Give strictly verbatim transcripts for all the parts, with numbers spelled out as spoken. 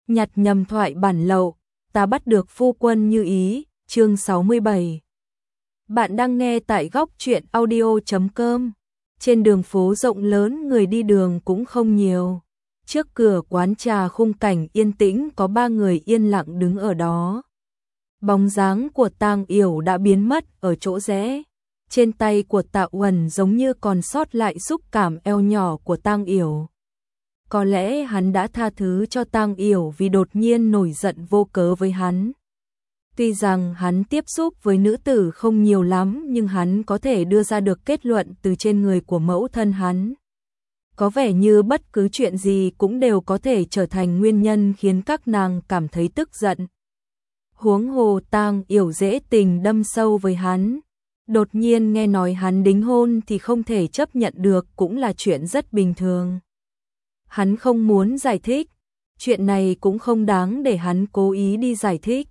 nhặt nhầm thoại bản lậu, ta bắt được phu quân như ý, chương sáu mươi bảy. Bạn đang nghe tại góc truyện audio chấm com. Trên đường phố rộng lớn người đi đường cũng không nhiều. Trước cửa quán trà khung cảnh yên tĩnh có ba người yên lặng đứng ở đó. Bóng dáng của Tang Yểu đã biến mất ở chỗ rẽ. Trên tay của Tạ Uẩn giống như còn sót lại xúc cảm eo nhỏ của Tang Yểu. Có lẽ hắn đã tha thứ cho Tang Yểu vì đột nhiên nổi giận vô cớ với hắn. Tuy rằng hắn tiếp xúc với nữ tử không nhiều lắm nhưng hắn có thể đưa ra được kết luận từ trên người của mẫu thân hắn. Có vẻ như bất cứ chuyện gì cũng đều có thể trở thành nguyên nhân khiến các nàng cảm thấy tức giận. Huống hồ Tang Yểu dễ tình đâm sâu với hắn. Đột nhiên nghe nói hắn đính hôn thì không thể chấp nhận được cũng là chuyện rất bình thường. Hắn không muốn giải thích, chuyện này cũng không đáng để hắn cố ý đi giải thích.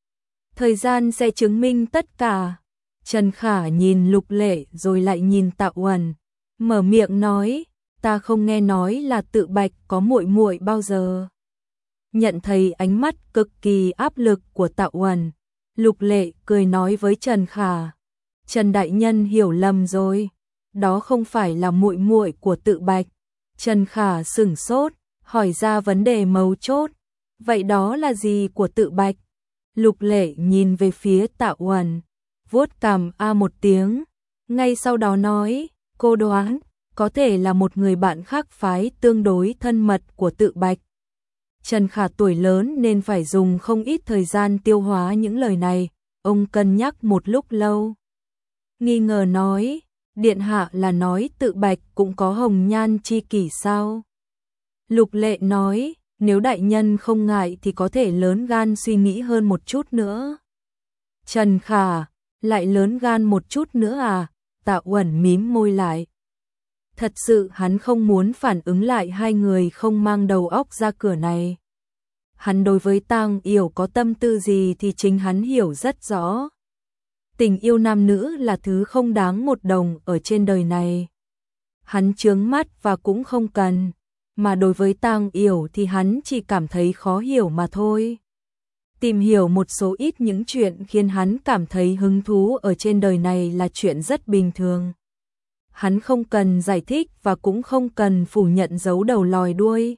Thời gian sẽ chứng minh tất cả. Trần Khả nhìn Lục Lệ rồi lại nhìn Tạ Uẩn, mở miệng nói, ta không nghe nói là Tự Bạch có muội muội bao giờ. Nhận thấy ánh mắt cực kỳ áp lực của Tạ Uẩn, Lục Lệ cười nói với Trần Khả, Trần đại nhân hiểu lầm rồi, đó không phải là muội muội của Tự Bạch. Trần Khả sửng sốt, hỏi ra vấn đề mấu chốt, vậy đó là gì của Tự Bạch? Lục Lệ nhìn về phía Tạ Uẩn, vuốt cằm a một tiếng, ngay sau đó nói, cô đoán, có thể là một người bạn khác phái tương đối thân mật của Tự Bạch. Trần Khả tuổi lớn nên phải dùng không ít thời gian tiêu hóa những lời này, ông cân nhắc một lúc lâu. Nghi ngờ nói, điện hạ là nói Tự Bạch cũng có hồng nhan chi kỷ sao? Lục Lệ nói, nếu đại nhân không ngại thì có thể lớn gan suy nghĩ hơn một chút nữa. Trần Khả, lại lớn gan một chút nữa à? Tạ Uẩn mím môi lại. Thật sự hắn không muốn phản ứng lại hai người không mang đầu óc ra cửa này. Hắn đối với Tang Yểu có tâm tư gì thì chính hắn hiểu rất rõ. Tình yêu nam nữ là thứ không đáng một đồng ở trên đời này. Hắn chướng mắt và cũng không cần, mà đối với Tang Yểu thì hắn chỉ cảm thấy khó hiểu mà thôi. Tìm hiểu một số ít những chuyện khiến hắn cảm thấy hứng thú ở trên đời này là chuyện rất bình thường. Hắn không cần giải thích và cũng không cần phủ nhận giấu đầu lòi đuôi.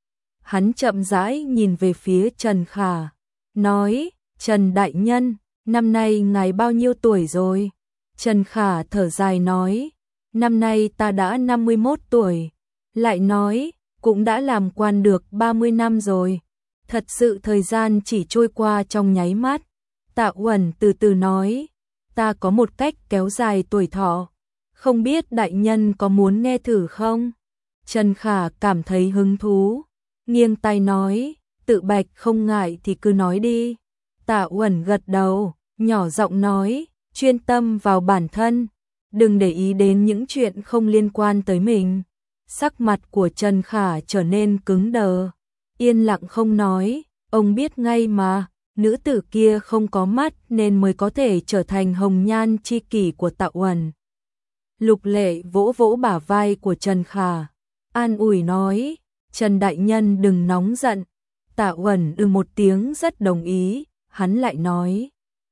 Hắn chậm rãi nhìn về phía Trần Khả, nói, Trần đại nhân, năm nay ngài bao nhiêu tuổi rồi? Trần Khả thở dài nói, năm nay ta đã năm mươi mốt tuổi. Lại nói, cũng đã làm quan được ba mươi năm rồi. Thật sự thời gian chỉ trôi qua trong nháy mắt. Tạ Uẩn từ từ nói, ta có một cách kéo dài tuổi thọ. Không biết đại nhân có muốn nghe thử không? Trần Khả cảm thấy hứng thú, nghiêng tay nói, Tự Bạch không ngại thì cứ nói đi. Tạ Uẩn gật đầu, nhỏ giọng nói, chuyên tâm vào bản thân, đừng để ý đến những chuyện không liên quan tới mình. Sắc mặt của Trần Khả trở nên cứng đờ, yên lặng không nói, ông biết ngay mà, nữ tử kia không có mắt nên mới có thể trở thành hồng nhan chi kỷ của Tạ Uẩn. Lục Lệ vỗ vỗ bả vai của Trần Khả, an ủi nói, Trần đại nhân đừng nóng giận. Tạ Uẩn ừ một tiếng rất đồng ý, hắn lại nói,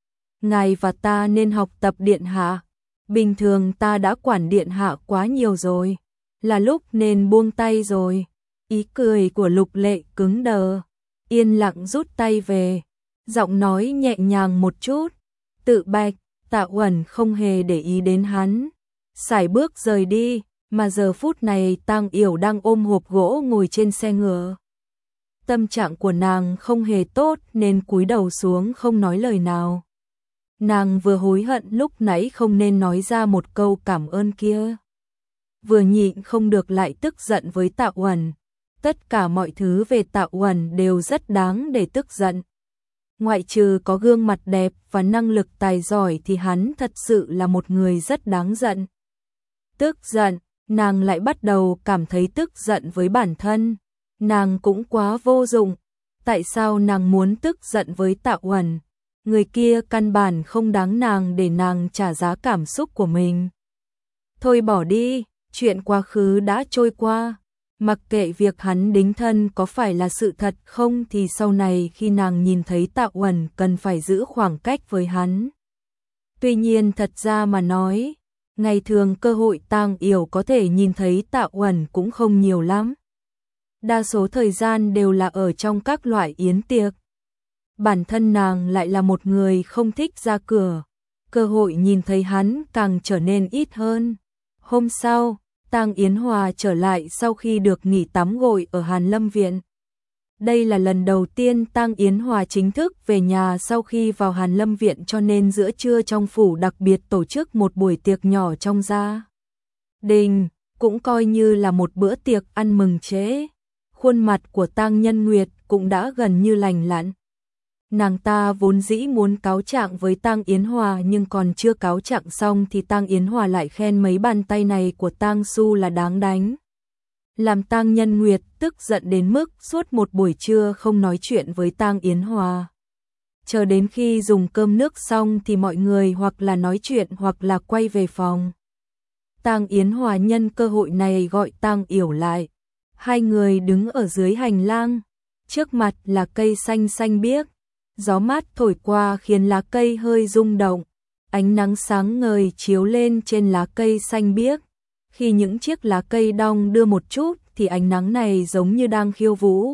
ngài và ta nên học tập điện hạ, bình thường ta đã quản điện hạ quá nhiều rồi, là lúc nên buông tay rồi. Ý cười của Lục Lệ cứng đờ, yên lặng rút tay về, giọng nói nhẹ nhàng một chút, Tự Bạch. Tạ Uẩn không hề để ý đến hắn, sải bước rời đi, mà giờ phút này Tang Yểu đang ôm hộp gỗ ngồi trên xe ngựa. Tâm trạng của nàng không hề tốt nên cúi đầu xuống không nói lời nào. Nàng vừa hối hận lúc nãy không nên nói ra một câu cảm ơn kia. Vừa nhịn không được lại tức giận với Tạ Uẩn. Tất cả mọi thứ về Tạ Uẩn đều rất đáng để tức giận. Ngoại trừ có gương mặt đẹp và năng lực tài giỏi thì hắn thật sự là một người rất đáng giận. Tức giận, nàng lại bắt đầu cảm thấy tức giận với bản thân. Nàng cũng quá vô dụng. Tại sao nàng muốn tức giận với Tạ Uẩn? Người kia căn bản không đáng nàng để nàng trả giá cảm xúc của mình. Thôi bỏ đi, chuyện quá khứ đã trôi qua. Mặc kệ việc hắn đính thân có phải là sự thật không thì sau này khi nàng nhìn thấy Tạ Uẩn cần phải giữ khoảng cách với hắn. Tuy nhiên thật ra mà nói, ngày thường cơ hội Tang Yểu có thể nhìn thấy Tạ Uẩn cũng không nhiều lắm. Đa số thời gian đều là ở trong các loại yến tiệc. Bản thân nàng lại là một người không thích ra cửa, cơ hội nhìn thấy hắn càng trở nên ít hơn. Hôm sau, Tang Yến Hòa trở lại sau khi được nghỉ tắm gội ở Hàn Lâm Viện. Đây là lần đầu tiên Tang Yến Hòa chính thức về nhà sau khi vào Hàn Lâm Viện, cho nên giữa trưa trong phủ đặc biệt tổ chức một buổi tiệc nhỏ trong gia đình, cũng coi như là một bữa tiệc ăn mừng trễ. Khuôn mặt của Tang Nhân Nguyệt cũng đã gần như lành lặn. Nàng ta vốn dĩ muốn cáo trạng với Tang Yến Hòa, nhưng còn chưa cáo trạng xong thì Tang Yến Hòa lại khen mấy bàn tay này của Tang Su là đáng đánh. Làm Tang Nhân Nguyệt tức giận đến mức suốt một buổi trưa không nói chuyện với Tang Yến Hòa. Chờ đến khi dùng cơm nước xong thì mọi người hoặc là nói chuyện hoặc là quay về phòng. Tang Yến Hòa nhân cơ hội này gọi Tang Yểu lại. Hai người đứng ở dưới hành lang, trước mặt là cây xanh xanh biếc. Gió mát thổi qua khiến lá cây hơi rung động, ánh nắng sáng ngời chiếu lên trên lá cây xanh biếc. Khi những chiếc lá cây đong đưa một chút thì ánh nắng này giống như đang khiêu vũ.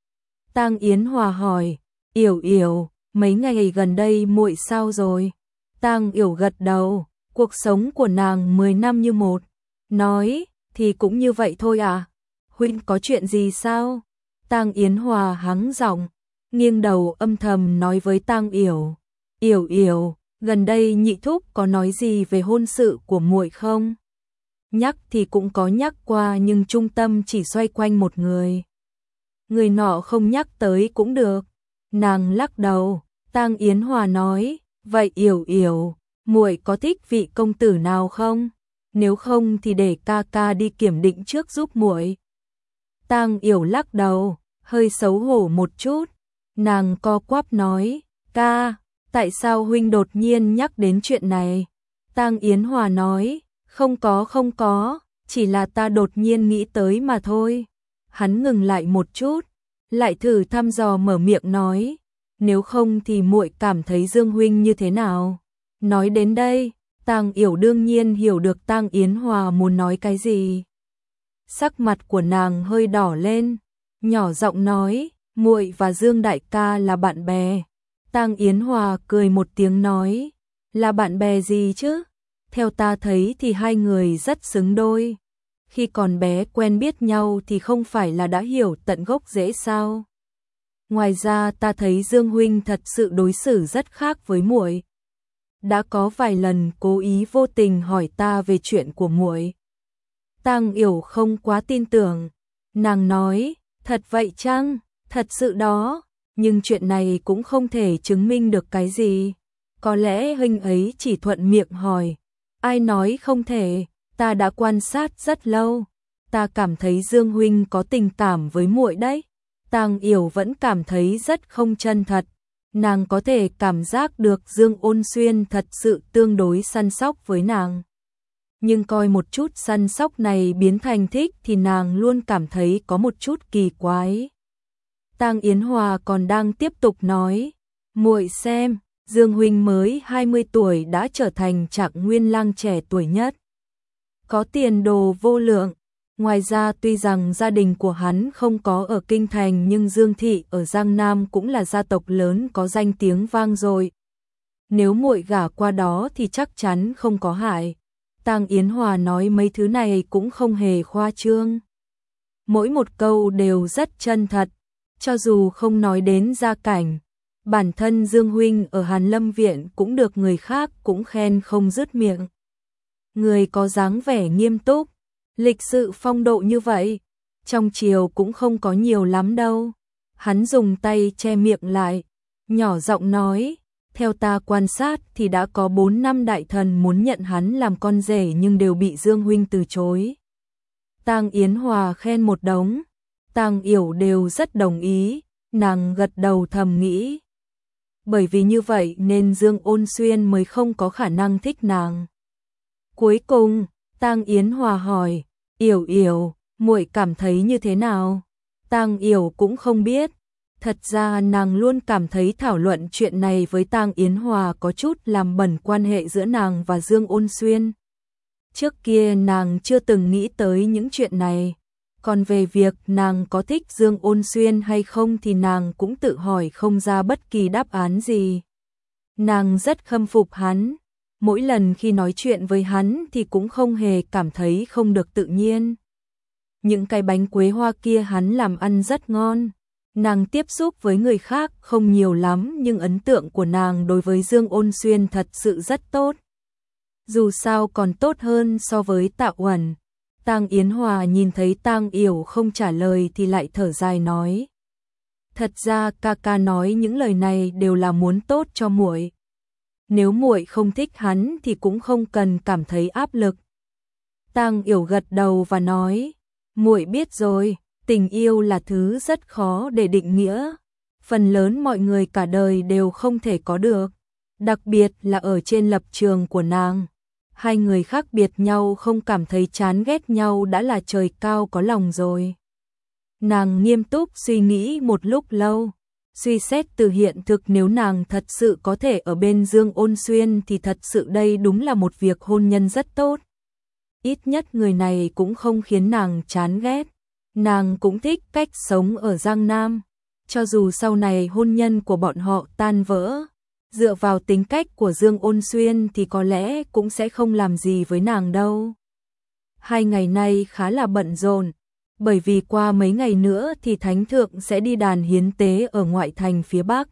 Tang Yến Hòa hỏi, Yểu Yểu, mấy ngày gần đây muội sao rồi? Tang Yểu gật đầu, cuộc sống của nàng mười năm như một. Nói, thì cũng như vậy thôi à? Huynh có chuyện gì sao? Tang Yến Hòa hắng giọng, nghiêng đầu âm thầm nói với Tang Yểu, Yểu Yểu, gần đây nhị thúc có nói gì về hôn sự của muội không? Nhắc thì cũng có nhắc qua nhưng trung tâm chỉ xoay quanh một người. Người nọ không nhắc tới cũng được. Nàng lắc đầu. Tang Yến Hòa nói, vậy Yểu Yểu, muội có thích vị công tử nào không? Nếu không thì để ca ca đi kiểm định trước giúp muội. Tang Yểu lắc đầu, hơi xấu hổ một chút. Nàng co quắp nói, ca, tại sao huynh đột nhiên nhắc đến chuyện này? Tang Yến Hòa nói, không có không có, chỉ là ta đột nhiên nghĩ tới mà thôi. Hắn ngừng lại một chút, lại thử thăm dò mở miệng nói, nếu không thì muội cảm thấy Dương huynh như thế nào? Nói đến đây, Tang Yểu đương nhiên hiểu được Tang Yến Hòa muốn nói cái gì. Sắc mặt của nàng hơi đỏ lên, nhỏ giọng nói, muội và Dương đại ca là bạn bè. Tang Yến Hòa cười một tiếng nói, là bạn bè gì chứ? Theo ta thấy thì hai người rất xứng đôi. Khi còn bé quen biết nhau thì không phải là đã hiểu tận gốc rễ sao? Ngoài ra ta thấy Dương huynh thật sự đối xử rất khác với muội. Đã có vài lần cố ý vô tình hỏi ta về chuyện của muội. Tang Yểu không quá tin tưởng, nàng nói, thật vậy chăng? Thật sự đó, nhưng chuyện này cũng không thể chứng minh được cái gì. Có lẽ huynh ấy chỉ thuận miệng hỏi. Ai nói không thể, ta đã quan sát rất lâu. Ta cảm thấy Dương huynh có tình cảm với muội đấy. Tang Yểu vẫn cảm thấy rất không chân thật. Nàng có thể cảm giác được Dương Ôn Xuyên thật sự tương đối săn sóc với nàng. Nhưng coi một chút săn sóc này biến thành thích thì nàng luôn cảm thấy có một chút kỳ quái. Tang Yến Hòa còn đang tiếp tục nói, muội xem, Dương huynh mới hai mươi tuổi đã trở thành Trạng Nguyên lang trẻ tuổi nhất. Có tiền đồ vô lượng. Ngoài ra tuy rằng gia đình của hắn không có ở Kinh Thành nhưng Dương Thị ở Giang Nam cũng là gia tộc lớn có danh tiếng vang dội. Nếu muội gả qua đó thì chắc chắn không có hại. Tang Yến Hòa nói mấy thứ này cũng không hề khoa trương. Mỗi một câu đều rất chân thật, cho dù không nói đến gia cảnh. Bản thân Dương huynh ở Hàn Lâm Viện cũng được người khác cũng khen không dứt miệng. Người có dáng vẻ nghiêm túc, lịch sự phong độ như vậy, trong triều cũng không có nhiều lắm đâu. Hắn dùng tay che miệng lại, nhỏ giọng nói, theo ta quan sát thì đã có bốn năm đại thần muốn nhận hắn làm con rể nhưng đều bị Dương huynh từ chối. Tang Yến Hòa khen một đống, Tang Yểu đều rất đồng ý, nàng gật đầu thầm nghĩ. Bởi vì như vậy nên Dương Ôn Xuyên mới không có khả năng thích nàng. Cuối cùng, Tang Yến Hòa hỏi, Yểu Yểu, muội cảm thấy như thế nào? Tang Yểu cũng không biết. Thật ra nàng luôn cảm thấy thảo luận chuyện này với Tang Yến Hòa có chút làm bẩn quan hệ giữa nàng và Dương Ôn Xuyên. Trước kia nàng chưa từng nghĩ tới những chuyện này. Còn về việc nàng có thích Dương Ôn Xuyên hay không thì nàng cũng tự hỏi không ra bất kỳ đáp án gì. Nàng rất khâm phục hắn. Mỗi lần khi nói chuyện với hắn thì cũng không hề cảm thấy không được tự nhiên. Những cái bánh quế hoa kia hắn làm ăn rất ngon. Nàng tiếp xúc với người khác không nhiều lắm nhưng ấn tượng của nàng đối với Dương Ôn Xuyên thật sự rất tốt. Dù sao còn tốt hơn so với Tạ Uẩn. Tang Yến Hòa nhìn thấy Tang Yểu không trả lời thì lại thở dài nói. Thật ra ca ca nói những lời này đều là muốn tốt cho muội. Nếu muội không thích hắn thì cũng không cần cảm thấy áp lực. Tang Yểu gật đầu và nói, muội biết rồi, tình yêu là thứ rất khó để định nghĩa. Phần lớn mọi người cả đời đều không thể có được. Đặc biệt là ở trên lập trường của nàng. Hai người khác biệt nhau không cảm thấy chán ghét nhau đã là trời cao có lòng rồi. Nàng nghiêm túc suy nghĩ một lúc lâu. Suy xét từ hiện thực nếu nàng thật sự có thể ở bên Dương Ôn Xuyên thì thật sự đây đúng là một việc hôn nhân rất tốt. Ít nhất người này cũng không khiến nàng chán ghét. Nàng cũng thích cách sống ở Giang Nam. Cho dù sau này hôn nhân của bọn họ tan vỡ, dựa vào tính cách của Dương Ôn Xuyên thì có lẽ cũng sẽ không làm gì với nàng đâu. Hai ngày nay khá là bận rộn, bởi vì qua mấy ngày nữa thì Thánh Thượng sẽ đi đàn hiến tế ở ngoại thành phía Bắc.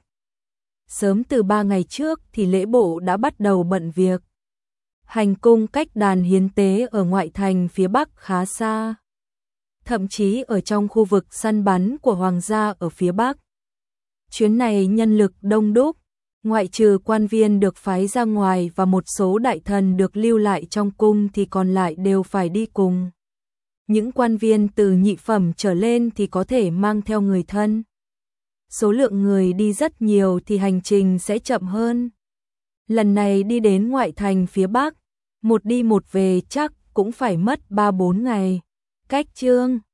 Sớm từ ba ngày trước thì lễ bộ đã bắt đầu bận việc. Hành cung cách đàn hiến tế ở ngoại thành phía Bắc khá xa. Thậm chí ở trong khu vực săn bắn của Hoàng gia ở phía Bắc. Chuyến này nhân lực đông đúc, ngoại trừ quan viên được phái ra ngoài và một số đại thần được lưu lại trong cung thì còn lại đều phải đi cùng. Những quan viên từ nhị phẩm trở lên thì có thể mang theo người thân. Số lượng người đi rất nhiều thì hành trình sẽ chậm hơn. Lần này đi đến ngoại thành phía Bắc, một đi một về chắc cũng phải mất ba bốn ngày. Cách chương